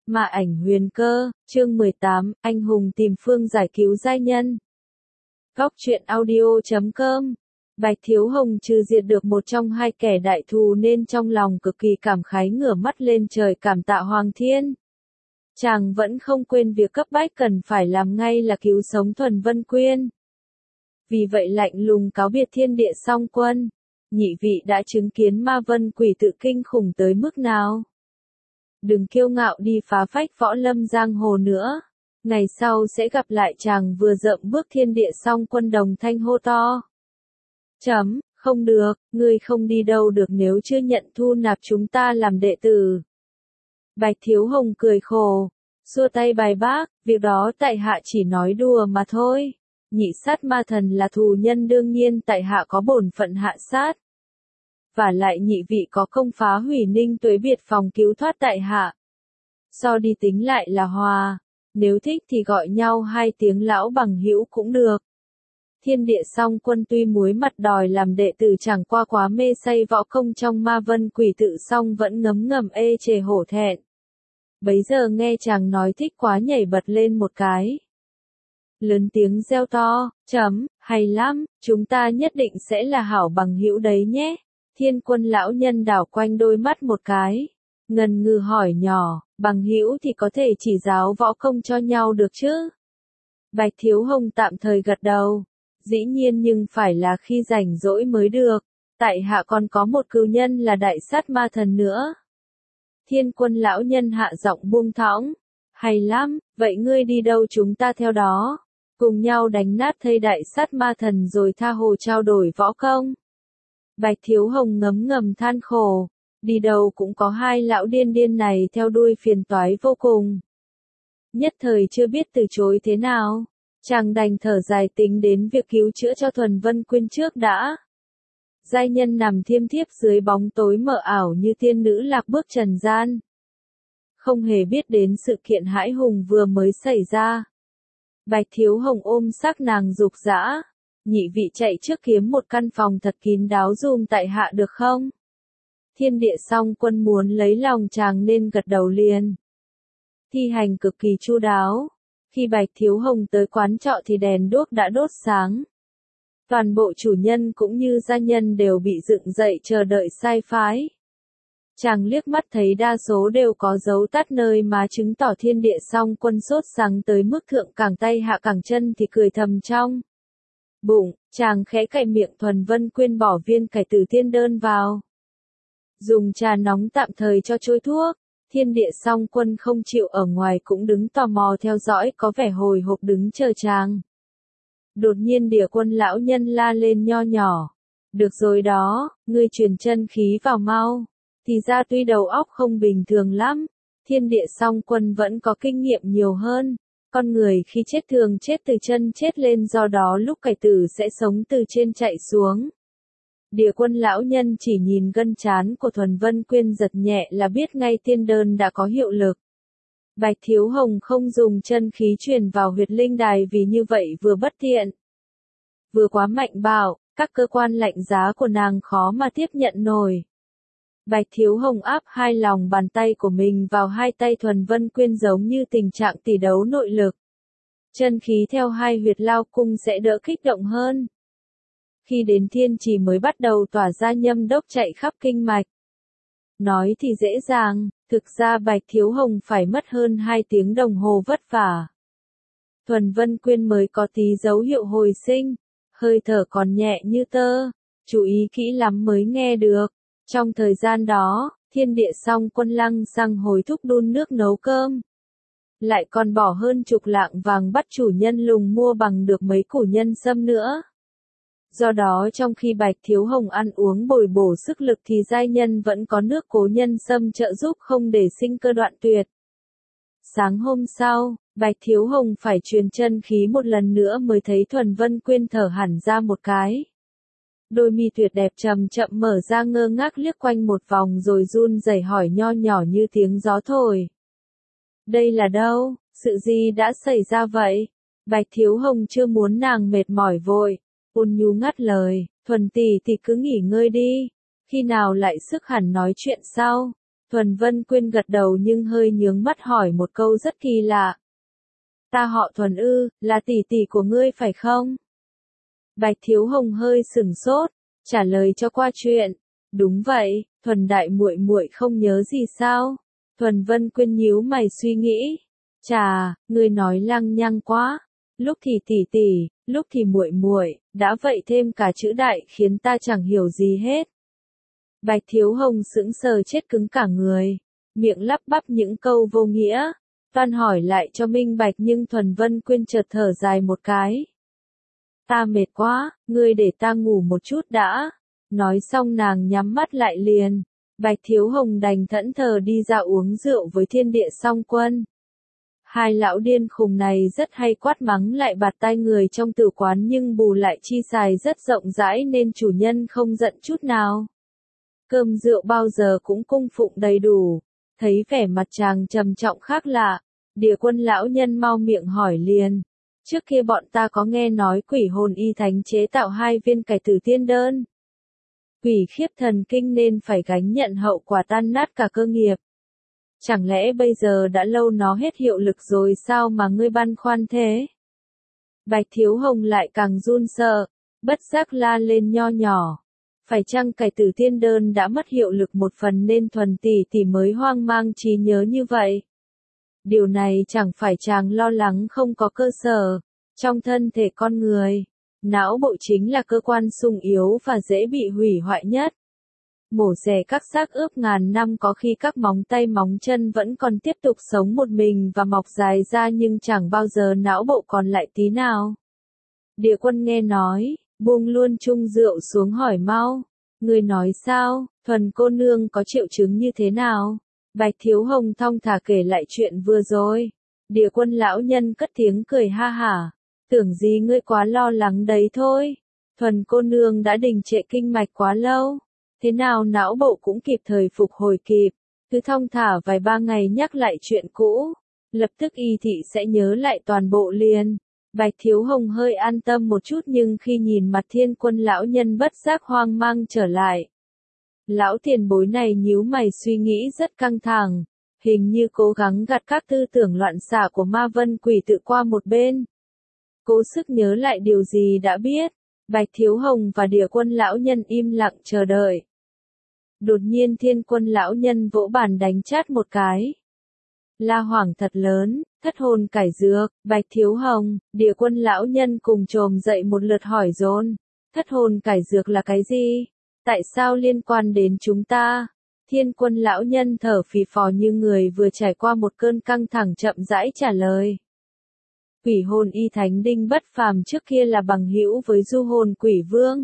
Ma ảnh huyền cơ, chương 18, anh hùng tìm phương giải cứu giai nhân. Góc truyện audio.com. Bạch Thiếu Hồng trừ diệt được một trong hai kẻ đại thù nên trong lòng cực kỳ cảm khái, ngửa mắt lên trời cảm tạ Hoàng Thiên. Chàng vẫn không quên việc cấp bách cần phải làm ngay là cứu sống Thuần Vân Quyên. Vì vậy lạnh lùng cáo biệt thiên địa song quân. Nhị vị đã chứng kiến ma vân quỷ tự kinh khủng tới mức nào? Đừng kiêu ngạo đi phá phách võ lâm giang hồ nữa. Ngày sau sẽ gặp lại chàng vừa dậm bước thiên địa song quân đồng thanh hô to. Không được, ngươi không đi đâu được nếu chưa nhận thu nạp chúng ta làm đệ tử. Bạch Thiếu Hồng cười khổ, xua tay bài bác, việc đó tại hạ chỉ nói đùa mà thôi. Nhị sát ma thần là thù nhân, đương nhiên tại hạ có bổn phận hạ sát. Và lại nhị vị có công phá hủy Ninh Tuế biệt phòng cứu thoát tại hạ. So đi tính lại là hòa, nếu thích thì gọi nhau hai tiếng lão bằng hữu cũng được. Thiên địa song quân tuy muối mặt đòi làm đệ tử, chẳng qua quá mê say võ công trong ma vân quỷ tự, song vẫn ngấm ngầm ê chề hổ thẹn. Bấy giờ nghe chàng nói thích quá, nhảy bật lên một cái. Lớn tiếng reo to, hay lắm, chúng ta nhất định sẽ là hảo bằng hữu đấy nhé. Thiên Quân lão nhân đảo quanh đôi mắt một cái, ngần ngừ hỏi nhỏ, bằng hữu thì có thể chỉ giáo võ công cho nhau được chứ? Bạch Thiếu Hồng tạm thời gật đầu, dĩ nhiên, nhưng phải là khi rảnh rỗi mới được, tại hạ còn có một cừu nhân là đại sát ma thần nữa. Thiên Quân lão nhân hạ giọng buông thõng, hay lắm, vậy ngươi đi đâu chúng ta theo đó, cùng nhau đánh nát thây đại sát ma thần rồi tha hồ trao đổi võ công. Bạch Thiếu Hồng ngấm ngầm than khổ, đi đâu cũng có hai lão điên điên này theo đuôi, phiền toái vô cùng. Nhất thời chưa biết từ chối thế nào, chàng đành thở dài tính đến việc cứu chữa cho Thuần Vân Quyên trước đã. Giai nhân nằm thiêm thiếp dưới bóng tối mờ ảo như tiên nữ lạc bước trần gian. Không hề biết đến sự kiện hãi hùng vừa mới xảy ra. Bạch Thiếu Hồng ôm xác nàng dục dã. Nhị vị chạy trước kiếm một căn phòng thật kín đáo dùm tại hạ được không? Thiên địa song quân muốn lấy lòng chàng nên gật đầu liền. Thi hành cực kỳ chu đáo. Khi Bạch Thiếu Hồng tới quán trọ thì đèn đuốc đã đốt sáng. Toàn bộ chủ nhân cũng như gia nhân đều bị dựng dậy chờ đợi sai phái. Chàng liếc mắt thấy đa số đều có dấu tắt nơi má, chứng tỏ thiên địa song quân sốt sắng tới mức thượng cẳng tay hạ cẳng chân thì cười thầm trong bụng. Chàng khẽ cạy miệng. Thuần Vân Quyên bỏ viên cải tử tiên đơn vào, dùng trà nóng tạm thời cho trôi thuốc. Thiên địa song quân không chịu ở ngoài cũng đứng tò mò theo dõi, có vẻ hồi hộp đứng chờ chàng. Đột nhiên Địa Quân lão nhân la lên nho nhỏ, được rồi đó, ngươi truyền chân khí vào mau. Thì ra tuy đầu óc không bình thường lắm, thiên địa song quân vẫn có kinh nghiệm nhiều hơn. Con người khi chết thường chết từ chân chết lên, do đó lúc cải tử sẽ sống từ trên chạy xuống. Địa Quân lão nhân chỉ nhìn gân trán của Thuần Vân Quyên giật nhẹ là biết ngay tiên đơn đã có hiệu lực. Bạch Thiếu Hồng không dùng chân khí truyền vào huyệt linh đài vì như vậy vừa bất tiện, vừa quá mạnh bạo, các cơ quan lạnh giá của nàng khó mà tiếp nhận nổi. Bạch Thiếu Hồng áp hai lòng bàn tay của mình vào hai tay Thuần Vân Quyên giống như tình trạng tỷ đấu nội lực. Chân khí theo hai huyệt lao cung sẽ đỡ kích động hơn. Khi đến thiên trì mới bắt đầu tỏa ra nhâm đốc chạy khắp kinh mạch. Nói thì dễ dàng, thực ra Bạch Thiếu Hồng phải mất hơn 2 tiếng đồng hồ vất vả. Thuần Vân Quyên mới có tí dấu hiệu hồi sinh, hơi thở còn nhẹ như tơ, chú ý kỹ lắm mới nghe được. Trong thời gian đó, thiên địa song quân lăng xăng hối thúc đun nước nấu cơm. Lại còn bỏ hơn chục lạng vàng bắt chủ nhân lùng mua bằng được mấy củ nhân sâm nữa. Do đó trong khi Bạch Thiếu Hồng ăn uống bồi bổ sức lực thì giai nhân vẫn có nước cố nhân sâm trợ giúp, không để sinh cơ đoạn tuyệt. Sáng hôm sau, Bạch Thiếu Hồng phải truyền chân khí một lần nữa mới thấy Thuần Vân Quyên thở hẳn ra một cái. Đôi mi tuyệt đẹp chậm chậm mở ra, ngơ ngác liếc quanh một vòng rồi run rẩy hỏi nho nhỏ như tiếng gió thổi. Đây là đâu? Sự gì đã xảy ra vậy? Bạch Thiếu Hồng chưa muốn nàng mệt mỏi vội, ôn nhu ngắt lời, Thuần tỷ thì cứ nghỉ ngơi đi, khi nào lại sức hẳn nói chuyện sau. Thuần Vân Quyên gật đầu nhưng hơi nhướng mắt hỏi một câu rất kỳ lạ. Ta họ Thuần ư, là tỷ tỷ của ngươi phải không? Bạch Thiếu Hồng hơi sửng sốt, trả lời cho qua chuyện. Đúng vậy, Thuần đại muội muội không nhớ gì sao? Thuần Vân Quyên nhíu mày suy nghĩ. Chà, ngươi nói lăng nhăng quá. Lúc thì tỷ tỷ, lúc thì muội muội, đã vậy thêm cả chữ đại khiến ta chẳng hiểu gì hết. Bạch Thiếu Hồng sững sờ chết cứng cả người, miệng lắp bắp những câu vô nghĩa, toan hỏi lại cho minh bạch nhưng Thuần Vân Quyên chợt thở dài một cái. Ta mệt quá, ngươi để ta ngủ một chút đã. Nói xong nàng nhắm mắt lại liền. Bạch Thiếu Hồng đành thẫn thờ đi ra uống rượu với Thiên Địa Song Quân. Hai lão điên khùng này rất hay quát mắng lại bạt tai người trong tử quán nhưng bù lại chi xài rất rộng rãi nên chủ nhân không giận chút nào. Cơm rượu bao giờ cũng cung phụng đầy đủ. Thấy vẻ mặt chàng trầm trọng khác lạ, Địa Quân lão nhân mau miệng hỏi liền. Trước kia bọn ta có nghe nói quỷ hồn y thánh chế tạo 2 viên cải tử tiên đơn. Quỷ khiếp thần kinh nên phải gánh nhận hậu quả tan nát cả cơ nghiệp. Chẳng lẽ bây giờ đã lâu nó hết hiệu lực rồi sao mà ngươi băn khoăn thế? Bạch Thiếu Hồng lại càng run sợ, bất giác la lên nho nhỏ. Phải chăng cải tử tiên đơn đã mất hiệu lực một phần nên Thuần tỷ tỷ mới hoang mang trí nhớ như vậy? Điều này chẳng phải chàng lo lắng không có cơ sở. Trong thân thể con người, não bộ chính là cơ quan sung yếu và dễ bị hủy hoại nhất. Mổ xẻ các xác ướp ngàn năm có khi các móng tay móng chân vẫn còn tiếp tục sống một mình và mọc dài ra nhưng chẳng bao giờ não bộ còn lại tí nào. Địa Quân nghe nói, buông luôn chung rượu xuống hỏi mau. Người nói sao, Thuần cô nương có triệu chứng như thế nào? Bạch Thiếu Hồng thong thả kể lại chuyện vừa rồi. Địa Quân lão nhân cất tiếng cười ha hả. Tưởng gì ngươi quá lo lắng đấy thôi. Thuần cô nương đã đình trệ kinh mạch quá lâu. Thế nào não bộ cũng kịp thời phục hồi kịp. Cứ thong thả vài ba ngày nhắc lại chuyện cũ. Lập tức y thị sẽ nhớ lại toàn bộ liền. Bạch Thiếu Hồng hơi an tâm một chút nhưng khi nhìn mặt Thiên Quân lão nhân bất giác hoang mang trở lại. Lão tiền bối này nhíu mày suy nghĩ rất căng thẳng. Hình như cố gắng gạt các tư tưởng loạn xạ của ma vân quỷ tự qua một bên. Cố sức nhớ lại điều gì đã biết. Bạch Thiếu Hồng và Địa Quân lão nhân im lặng chờ đợi. Đột nhiên Thiên Quân lão nhân vỗ bàn đánh chát một cái. La hoảng thật lớn, thất hồn cải dược, Bạch Thiếu Hồng, Địa Quân lão nhân cùng trồm dậy một lượt hỏi dồn. Thất hồn cải dược là cái gì? Tại sao liên quan đến chúng ta? Thiên Quân lão nhân thở phì phò như người vừa trải qua một cơn căng thẳng chậm rãi trả lời. Quỷ hồn y thánh Đinh Bất Phàm trước kia là bằng hữu với du hồn quỷ vương.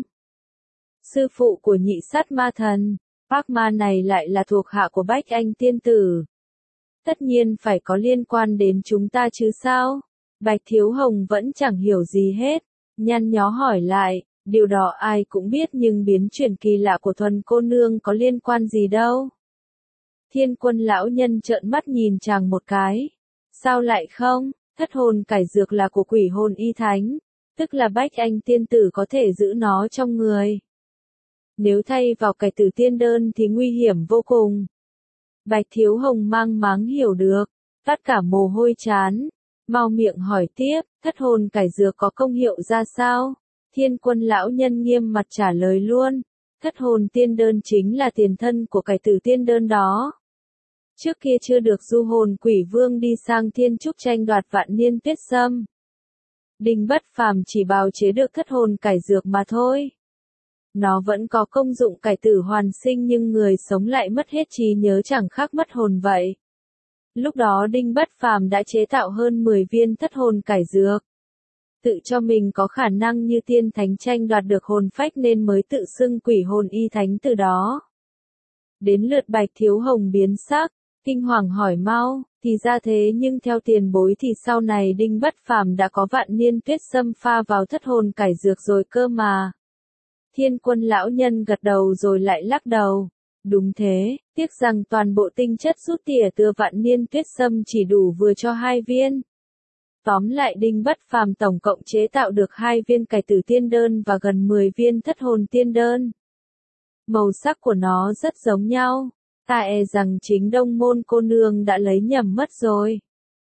Sư phụ của nhị sát ma thần, Bác ma này lại là thuộc hạ của Bách Anh tiên tử. Tất nhiên phải có liên quan đến chúng ta chứ sao? Bạch Thiếu Hồng vẫn chẳng hiểu gì hết, nhăn nhó hỏi lại, điều đó ai cũng biết nhưng biến chuyển kỳ lạ của Thuần cô nương có liên quan gì đâu. Thiên Quân lão nhân trợn mắt nhìn chàng một cái. Sao lại không? Thất hồn cải dược là của quỷ hồn y thánh, tức là Bách Anh tiên tử có thể giữ nó trong người. Nếu thay vào cải tử tiên đơn thì nguy hiểm vô cùng. Bạch Thiếu Hồng mang máng hiểu được, tất cả mồ hôi chán, mau miệng hỏi tiếp, thất hồn cải dược có công hiệu ra sao? Thiên Quân lão nhân nghiêm mặt trả lời luôn, thất hồn tiên đơn chính là tiền thân của cải tử tiên đơn đó. Trước kia chưa được du hồn quỷ vương đi sang thiên trúc tranh đoạt vạn niên tuyết sâm. Đinh Bất Phàm chỉ bào chế được thất hồn cải dược mà thôi. Nó vẫn có công dụng cải tử hoàn sinh nhưng người sống lại mất hết trí nhớ chẳng khác mất hồn vậy. Lúc đó Đinh Bất Phàm đã chế tạo hơn 10 viên thất hồn cải dược. Tự cho mình có khả năng như tiên thánh tranh đoạt được hồn phách nên mới tự xưng quỷ hồn y thánh từ đó. Đến lượt Bạch Thiếu Hồng biến sắc, kinh hoàng hỏi mau, thì ra thế nhưng theo tiền bối thì sau này Đinh Bất Phàm đã có vạn niên tuyết sâm pha vào thất hồn cải dược rồi cơ mà. Thiên Quân lão nhân gật đầu rồi lại lắc đầu. Đúng thế, tiếc rằng toàn bộ tinh chất rút tỉa từ vạn niên tuyết sâm chỉ đủ vừa cho 2 viên. Tóm lại Đinh Bất Phàm tổng cộng chế tạo được 2 viên cải tử tiên đơn và gần 10 viên thất hồn tiên đơn. Màu sắc của nó rất giống nhau, Ta e rằng chính Đông Môn cô nương đã lấy nhầm mất rồi.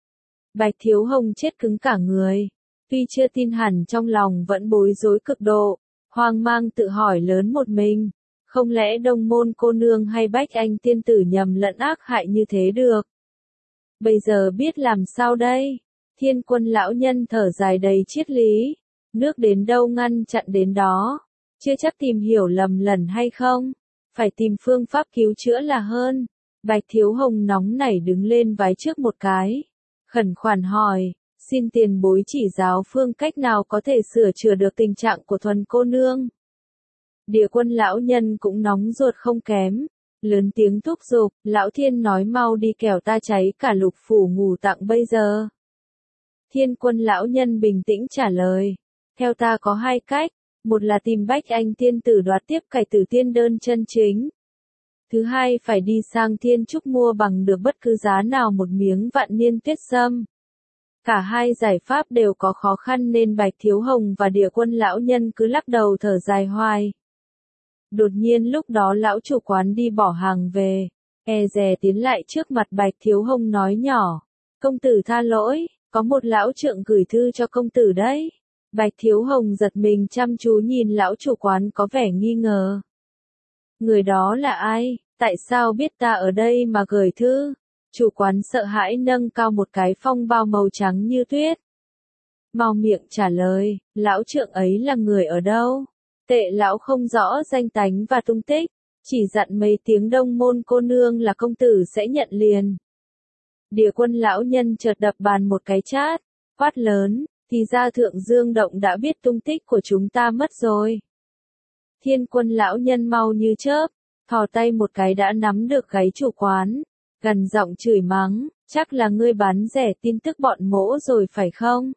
Bạch Thiếu Hồng chết cứng cả người. Tuy chưa tin hẳn trong lòng vẫn bối rối cực độ, hoang mang tự hỏi lớn một mình. Không lẽ Đông Môn cô nương hay Bách Anh tiên tử nhầm lẫn ác hại như thế được? Bây giờ biết làm sao đây? Thiên Quân lão nhân thở dài đầy triết lý. Nước đến đâu ngăn chặn đến đó. Chưa chắc tìm hiểu lầm lần hay không. Phải tìm phương pháp cứu chữa là hơn. Bạch Thiếu Hồng nóng nảy đứng lên vái trước một cái. Khẩn khoản hỏi, xin tiền bối chỉ giáo phương cách nào có thể sửa chữa được tình trạng của Thuần cô nương. Địa Quân lão nhân cũng nóng ruột không kém. Lớn tiếng thúc giục, lão Thiên nói mau đi kẻo ta cháy cả lục phủ ngủ tặng bây giờ. Thiên Quân lão nhân bình tĩnh trả lời. Theo ta có hai cách. Một là tìm Bách Anh tiên tử đoạt tiếp cải tử tiên đơn chân chính. Thứ hai phải đi sang Thiên Trúc mua bằng được bất cứ giá nào một miếng vạn niên tuyết sâm. Cả hai giải pháp đều có khó khăn nên Bạch Thiếu Hồng và Địa Quân lão nhân cứ lắc đầu thở dài hoài. Đột nhiên lúc đó lão chủ quán đi bỏ hàng về, e dè tiến lại trước mặt Bạch Thiếu Hồng nói nhỏ. Công tử tha lỗi, có một lão trượng gửi thư cho công tử đấy. Bạch Thiếu Hồng giật mình chăm chú nhìn lão chủ quán có vẻ nghi ngờ. Người đó là ai? Tại sao biết ta ở đây mà gửi thư? Chủ quán sợ hãi nâng cao một cái phong bao màu trắng như tuyết. Mau miệng trả lời, lão trượng ấy là người ở đâu? Tệ lão không rõ danh tánh và tung tích, chỉ dặn mấy tiếng Đông Môn cô nương là công tử sẽ nhận liền. Địa Quân lão nhân chợt đập bàn một cái chát, quát lớn, thì ra Thượng Dương Động đã biết tung tích của chúng ta mất rồi. Thiên Quân lão nhân mau như chớp, thò tay một cái đã nắm được gáy chủ quán, gần giọng chửi mắng, chắc là ngươi bán rẻ tin tức bọn mỗ rồi phải không?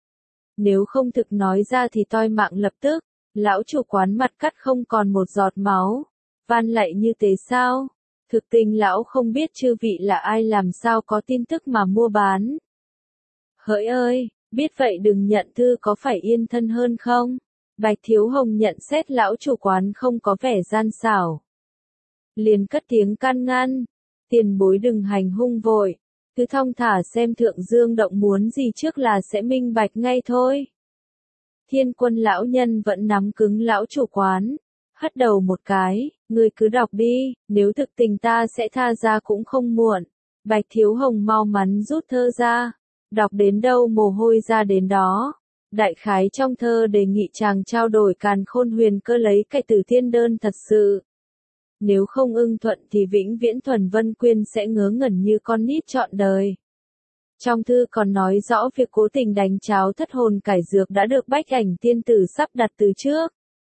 Nếu không thực nói ra thì toi mạng lập tức. Lão chủ quán mặt cắt không còn một giọt máu. Van lạy như thế sao? Thực tình lão không biết chư vị là ai làm sao có tin tức mà mua bán. Hỡi ơi, biết vậy đừng nhận thư có phải yên thân hơn không? Bạch Thiếu Hồng nhận xét lão chủ quán không có vẻ gian xảo. Liền cất tiếng can ngăn. Tiền bối đừng hành hung vội. Cứ thong thả xem Thượng Dương Động muốn gì trước là sẽ minh bạch ngay thôi. Thiên Quân lão nhân vẫn nắm cứng lão chủ quán, hất đầu một cái, ngươi cứ đọc đi, nếu thực tình ta sẽ tha ra cũng không muộn. Bạch Thiếu Hồng mau mắn rút thơ ra, đọc đến đâu mồ hôi ra đến đó. Đại khái trong thơ đề nghị chàng trao đổi càn khôn huyền cơ lấy cải tử tiên đơn thật sự. Nếu không ưng thuận thì vĩnh viễn Thuần Vân Quyên sẽ ngớ ngẩn như con nít trọn đời. Trong thư còn nói rõ việc cố tình đánh cháo thất hồn cải dược đã được Bách Ảnh tiên tử sắp đặt từ trước.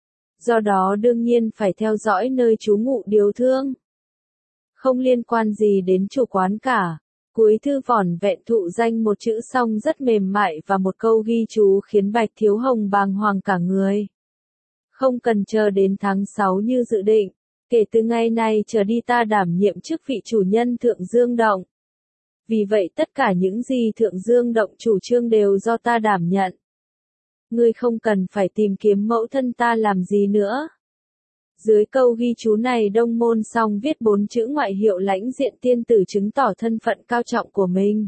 Do đó đương nhiên phải theo dõi nơi trú ngụ điều thương. Không liên quan gì đến chủ quán cả. Cuối thư vỏn vẹn thụ danh một chữ song rất mềm mại và một câu ghi chú khiến Bạch Thiếu Hồng bàng hoàng cả người. Không cần chờ đến tháng 6 như dự định. Kể từ ngày này trở đi ta đảm nhiệm chức vị chủ nhân Thượng Dương Động. Vì vậy tất cả những gì Thượng Dương Động chủ trương đều do ta đảm nhận. Ngươi không cần phải tìm kiếm mẫu thân ta làm gì nữa. Dưới câu ghi chú này Đông Môn Song viết 4 chữ ngoại hiệu lãnh diện tiên tử chứng tỏ thân phận cao trọng của mình.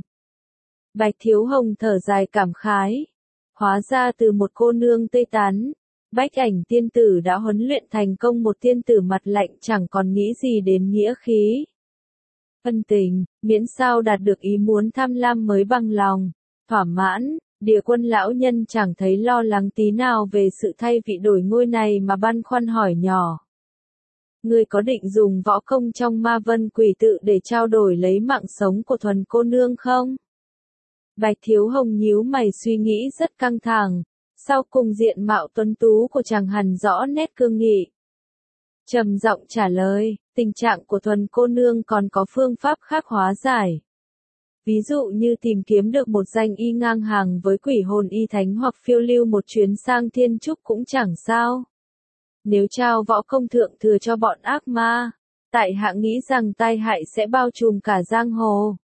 Bạch Thiếu Hồng thở dài cảm khái. Hóa ra từ một cô nương tây tán, Bách Ảnh tiên tử đã huấn luyện thành công một tiên tử mặt lạnh chẳng còn nghĩ gì đến nghĩa khí. Ân tình, miễn sao đạt được ý muốn tham lam mới bằng lòng, thỏa mãn. Địa Quân lão nhân chẳng thấy lo lắng tí nào về sự thay vị đổi ngôi này mà băn khoăn hỏi nhỏ. Ngươi có định dùng võ công trong Ma Vân Quỷ Tự để trao đổi lấy mạng sống của Thuần cô nương không? Bạch Thiếu Hồng nhíu mày suy nghĩ rất căng thẳng, sau cùng diện mạo tuấn tú của chàng hằn rõ nét cương nghị. Trầm giọng trả lời, tình trạng của Thuần cô nương còn có phương pháp khác hóa giải. Ví dụ như tìm kiếm được một danh y ngang hàng với quỷ hồn y thánh hoặc phiêu lưu một chuyến sang Thiên Trúc cũng chẳng sao. Nếu trao võ công thượng thừa cho bọn ác ma, tại hạ nghĩ rằng tai hại sẽ bao trùm cả giang hồ.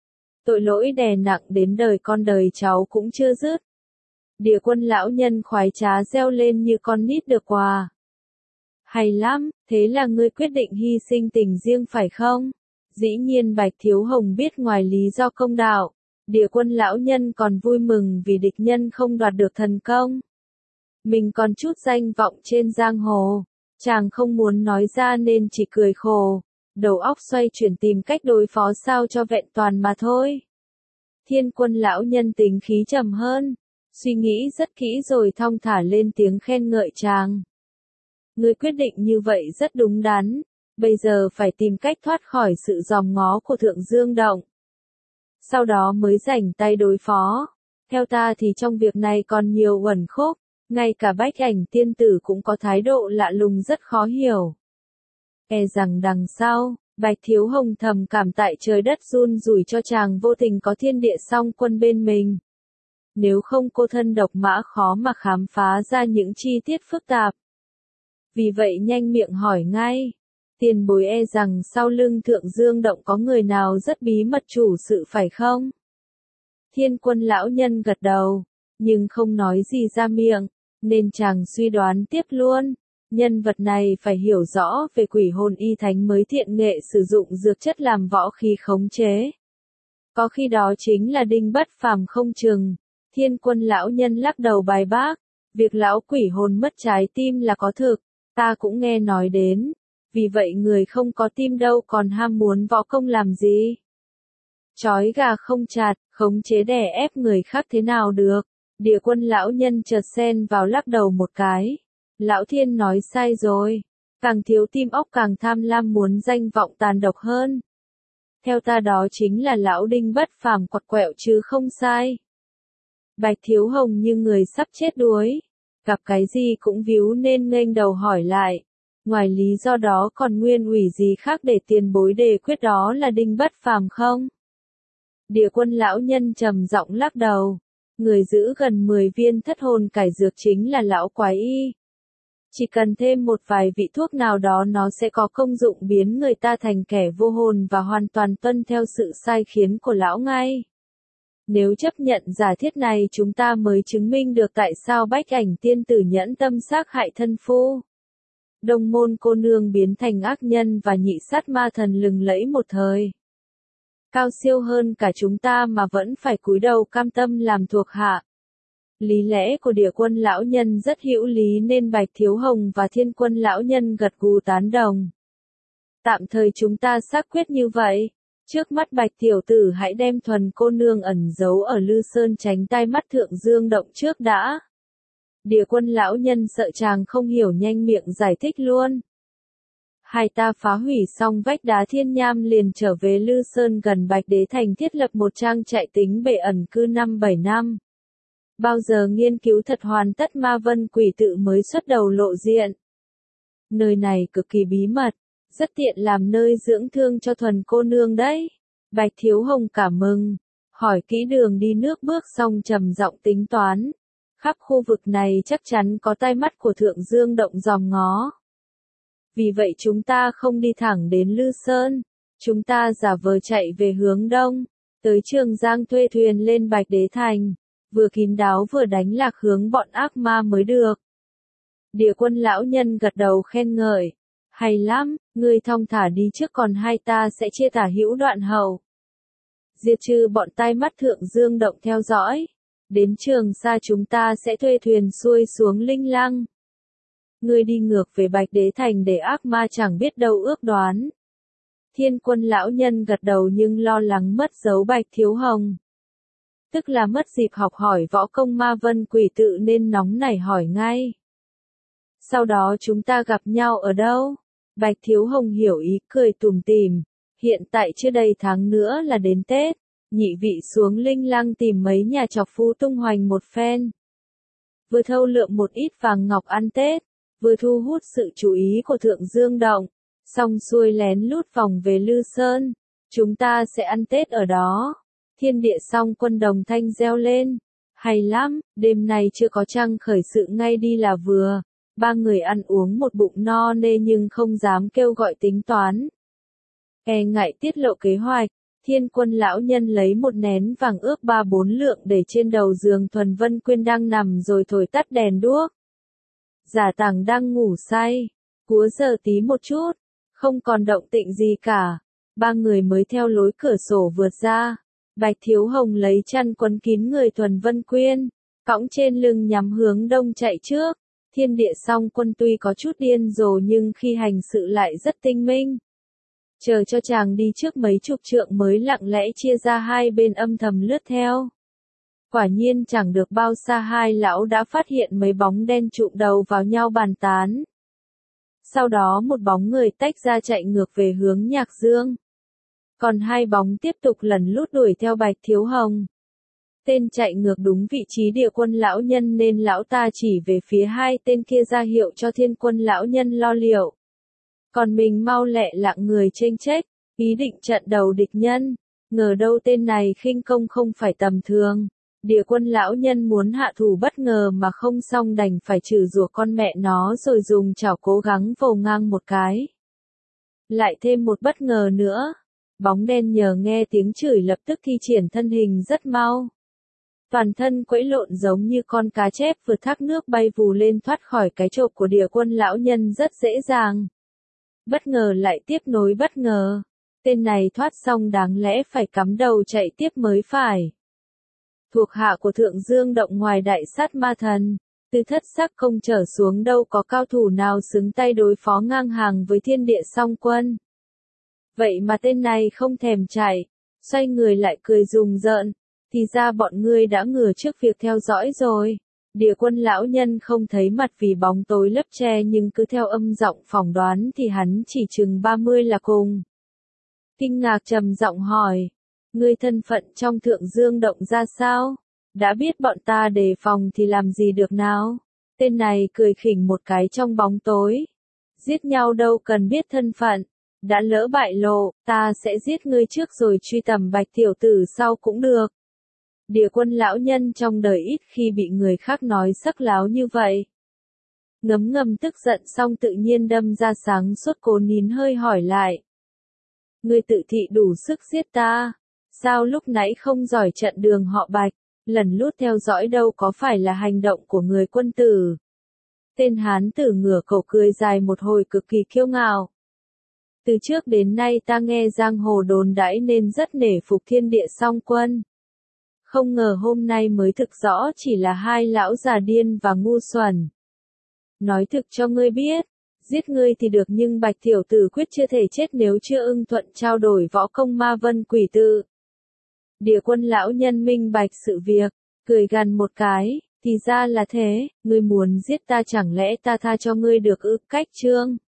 Tội lỗi đè nặng đến đời con đời cháu cũng chưa dứt. Địa Quân lão nhân khoái trá reo lên như con nít được quà. Hay lắm, thế là ngươi quyết định hy sinh tình riêng phải không? Dĩ nhiên Bạch Thiếu Hồng biết ngoài lý do công đạo, Địa Quân lão nhân còn vui mừng vì địch nhân không đoạt được thần công. Mình còn chút danh vọng trên giang hồ, chàng không muốn nói ra nên chỉ cười khổ, đầu óc xoay chuyển tìm cách đối phó sao cho vẹn toàn mà thôi. Thiên Quân lão nhân tính khí trầm hơn, suy nghĩ rất kỹ rồi thong thả lên tiếng khen ngợi chàng. Ngươi quyết định như vậy rất đúng đắn, bây giờ phải tìm cách thoát khỏi sự giòm ngó của Thượng Dương Động. Sau đó mới rảnh tay đối phó. Theo ta thì trong việc này còn nhiều uẩn khúc, ngay cả Bách Ảnh tiên tử cũng có thái độ lạ lùng rất khó hiểu. E rằng đằng sau, Bạch Thiếu Hồng thầm cảm tại trời đất run rủi cho chàng vô tình có thiên địa song quân bên mình. Nếu không cô thân độc mã khó mà khám phá ra những chi tiết phức tạp. Vì vậy nhanh miệng hỏi ngay. Tiền bối e rằng sau lưng Thượng Dương Động có người nào rất bí mật chủ sự phải không? Thiên Quân lão nhân gật đầu, nhưng không nói gì ra miệng, nên chàng suy đoán tiếp luôn. Nhân vật này phải hiểu rõ về quỷ hồn y thánh mới thiện nghệ sử dụng dược chất làm võ khí khống chế. Có khi đó chính là Đinh Bất Phàm không chừng. Thiên Quân lão nhân lắc đầu bài bác, việc lão quỷ hồn mất trái tim là có thực, ta cũng nghe nói đến. Vì vậy người không có tim đâu còn ham muốn võ công làm gì. Chói gà không chặt, khống chế đè ép người khác thế nào được. Địa Quân lão nhân chợt xen vào lắc đầu một cái. Lão Thiên nói sai rồi. Càng thiếu tim óc càng tham lam muốn danh vọng tàn độc hơn. Theo ta đó chính là lão Đinh Bất Phàm quặt quẹo chứ không sai. Bạch Thiếu Hồng như người sắp chết đuối. Gặp cái gì cũng víu nên nghênh đầu hỏi lại. Ngoài lý do đó còn nguyên ủy gì khác để tiền bối đề quyết đó là Đinh Bất Phàm không? Địa Quân lão nhân trầm giọng lắc đầu. Người giữ gần 10 viên thất hồn cải dược chính là lão quái y. Chỉ cần thêm một vài vị thuốc nào đó nó sẽ có công dụng biến người ta thành kẻ vô hồn và hoàn toàn tuân theo sự sai khiến của lão ngay. Nếu chấp nhận giả thiết này chúng ta mới chứng minh được tại sao Bách Ảnh tiên tử nhẫn tâm sát hại thân phu. Đồng môn cô nương biến thành ác nhân và nhị sát ma thần lừng lẫy một thời. Cao siêu hơn cả chúng ta mà vẫn phải cúi đầu cam tâm làm thuộc hạ. Lý lẽ của Địa Quân lão nhân rất hữu lý nên Bạch Thiếu Hồng và Thiên Quân lão nhân gật gù tán đồng. Tạm thời chúng ta xác quyết như vậy. Trước mắt Bạch tiểu tử hãy đem Thuần cô nương ẩn giấu ở Lư Sơn tránh tai mắt Thượng Dương Động trước đã. Địa Quân lão nhân sợ chàng không hiểu nhanh miệng giải thích luôn. Hai ta phá hủy xong vách đá Thiên Nham liền trở về Lư Sơn gần Bạch Đế Thành thiết lập một trang trại tính bệ ẩn cư 5-7 năm. Bao giờ nghiên cứu thật hoàn tất ma vân quỷ tự mới xuất đầu lộ diện. Nơi này cực kỳ bí mật, rất tiện làm nơi dưỡng thương cho Thuần cô nương đấy. Bạch Thiếu Hồng cảm mừng, hỏi kỹ đường đi nước bước xong trầm giọng tính toán. Khắp khu vực này chắc chắn có tai mắt của Thượng Dương Động dòm ngó. Vì vậy chúng ta không đi thẳng đến Lư Sơn, chúng ta giả vờ chạy về hướng đông, tới Trường Giang thuê thuyền lên Bạch Đế Thành, vừa kín đáo vừa đánh lạc hướng bọn ác ma mới được. Địa Quân lão nhân gật đầu khen ngợi, hay lắm, ngươi thong thả đi trước còn hai ta sẽ chia tả hữu đoạn hậu. Diệt trừ bọn tai mắt Thượng Dương Động theo dõi. Đến Trường Sa chúng ta sẽ thuê thuyền xuôi xuống Linh Lăng. Ngươi đi ngược về Bạch Đế Thành để ác ma chẳng biết đâu ước đoán. Thiên Quân lão nhân gật đầu nhưng lo lắng mất dấu Bạch Thiếu Hồng. Tức là mất dịp học hỏi võ công ma vân quỷ tự nên nóng nảy hỏi ngay. Sau đó chúng ta gặp nhau ở đâu? Bạch Thiếu Hồng hiểu ý cười tủm tỉm. Hiện tại chưa đầy tháng nữa là đến Tết. Nhị vị xuống Linh Lăng tìm mấy nhà trọc phu tung hoành một phen. Vừa thâu lượm một ít vàng ngọc ăn Tết, vừa thu hút sự chú ý của Thượng Dương Động, xong xuôi lén lút vòng về Lư Sơn. Chúng ta sẽ ăn Tết ở đó. Thiên địa song quân đồng thanh reo lên. Hay lắm, đêm nay chưa có trăng khởi sự ngay đi là vừa. Ba người ăn uống một bụng no nê nhưng không dám kêu gọi tính toán. E ngại tiết lộ kế hoạch. Thiên Quân lão nhân lấy một nén vàng ước 3-4 lượng để trên đầu giường Thuần Vân Quyên đang nằm rồi thổi tắt đèn đuốc. Giả Tàng đang ngủ say, Cúa giờ tí một chút, không còn động tĩnh gì cả. Ba người mới theo lối cửa sổ vượt ra. Bạch Thiếu Hồng lấy chăn quấn kín người Thuần Vân Quyên, cõng trên lưng nhắm hướng đông chạy trước. Thiên Địa Song Quân tuy có chút điên rồ nhưng khi hành sự lại rất tinh minh. Chờ cho chàng đi trước mấy chục trượng mới lặng lẽ chia ra hai bên âm thầm lướt theo. Quả nhiên chẳng được bao xa hai lão đã phát hiện mấy bóng đen trụm đầu vào nhau bàn tán. Sau đó một bóng người tách ra chạy ngược về hướng Nhạc Dương. Còn hai bóng tiếp tục lẩn lút đuổi theo Bạch Thiếu Hồng. Tên chạy ngược đúng vị trí Địa Quân lão nhân nên lão ta chỉ về phía hai tên kia ra hiệu cho Thiên Quân lão nhân lo liệu. Còn mình mau lẹ lặng người chênh chếch, ý định trận đầu địch nhân. Ngờ đâu tên này khinh công không phải tầm thường. Địa Quân lão nhân muốn hạ thủ bất ngờ mà không xong đành phải chửi rủa con mẹ nó rồi dùng chảo cố gắng vồ ngang một cái. Lại thêm một bất ngờ nữa. Bóng đen nhờ nghe tiếng chửi lập tức thi triển thân hình rất mau. Toàn thân quẫy lộn giống như con cá chép vượt thác nước bay vù lên thoát khỏi cái chộp của Địa Quân lão nhân rất dễ dàng. Bất ngờ lại tiếp nối bất ngờ. Tên này thoát xong đáng lẽ phải cắm đầu chạy tiếp mới phải. Thuộc hạ của Thượng Dương Động ngoài đại sát ma thần, từ thất sắc không trở xuống đâu có cao thủ nào xứng tay đối phó ngang hàng với Thiên Địa Song Quân. Vậy mà tên này không thèm chạy, xoay người lại cười rùng rợn, thì ra bọn ngươi đã ngừa trước việc theo dõi rồi. Địa Quân lão nhân không thấy mặt vì bóng tối lấp che nhưng cứ theo âm giọng phỏng đoán thì hắn chỉ chừng 30 là cùng. Kinh ngạc trầm giọng hỏi, ngươi thân phận trong Thượng Dương Động ra sao? Đã biết bọn ta đề phòng thì làm gì được nào? Tên này cười khỉnh một cái trong bóng tối. Giết nhau đâu cần biết thân phận. Đã lỡ bại lộ, ta sẽ giết ngươi trước rồi truy tầm Bạch tiểu tử sau cũng được. Địa Quân lão nhân trong đời ít khi bị người khác nói sắc láo như vậy. Ngấm ngầm tức giận xong tự nhiên đâm ra sáng suốt cố nín hơi hỏi lại. Ngươi tự thị đủ sức giết ta, sao lúc nãy không giỏi trận đường họ Bạch, lần lút theo dõi đâu có phải là hành động của người quân tử. Tên hán tử ngửa cổ cười dài một hồi cực kỳ kiêu ngạo. Từ trước đến nay ta nghe giang hồ đồn đãi nên rất nể phục Thiên Địa Song Quân. Không ngờ hôm nay mới thực rõ chỉ là hai lão già điên và ngu xuẩn. Nói thực cho ngươi biết, giết ngươi thì được nhưng Bạch tiểu tử quyết chưa thể chết nếu chưa ưng thuận trao đổi võ công ma vân quỷ tự. Địa Quân lão nhân minh bạch sự việc, cười gằn một cái, thì ra là thế, ngươi muốn giết ta chẳng lẽ ta tha cho ngươi được ư? Cách chương